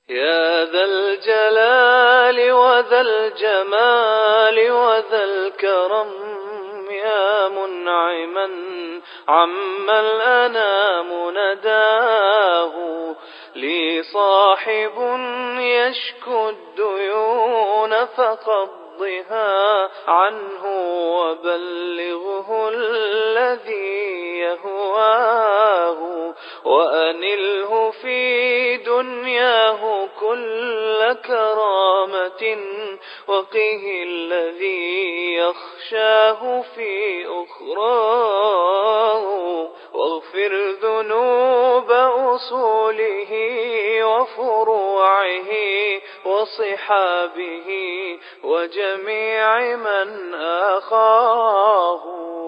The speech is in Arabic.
يا ذا الجلال وذا الجمال وذا الكرم، يا منعما عما الأنام نداه. لي صاحب يشكو الديون فقضها عنه، وبلغه الذي يهواه. وأنله في دنياه كل كرامة، وقه الذي يخشاه في أخراه. واغفر ذنوب أصوله وفروعه وصحابه وجميع من آخاه.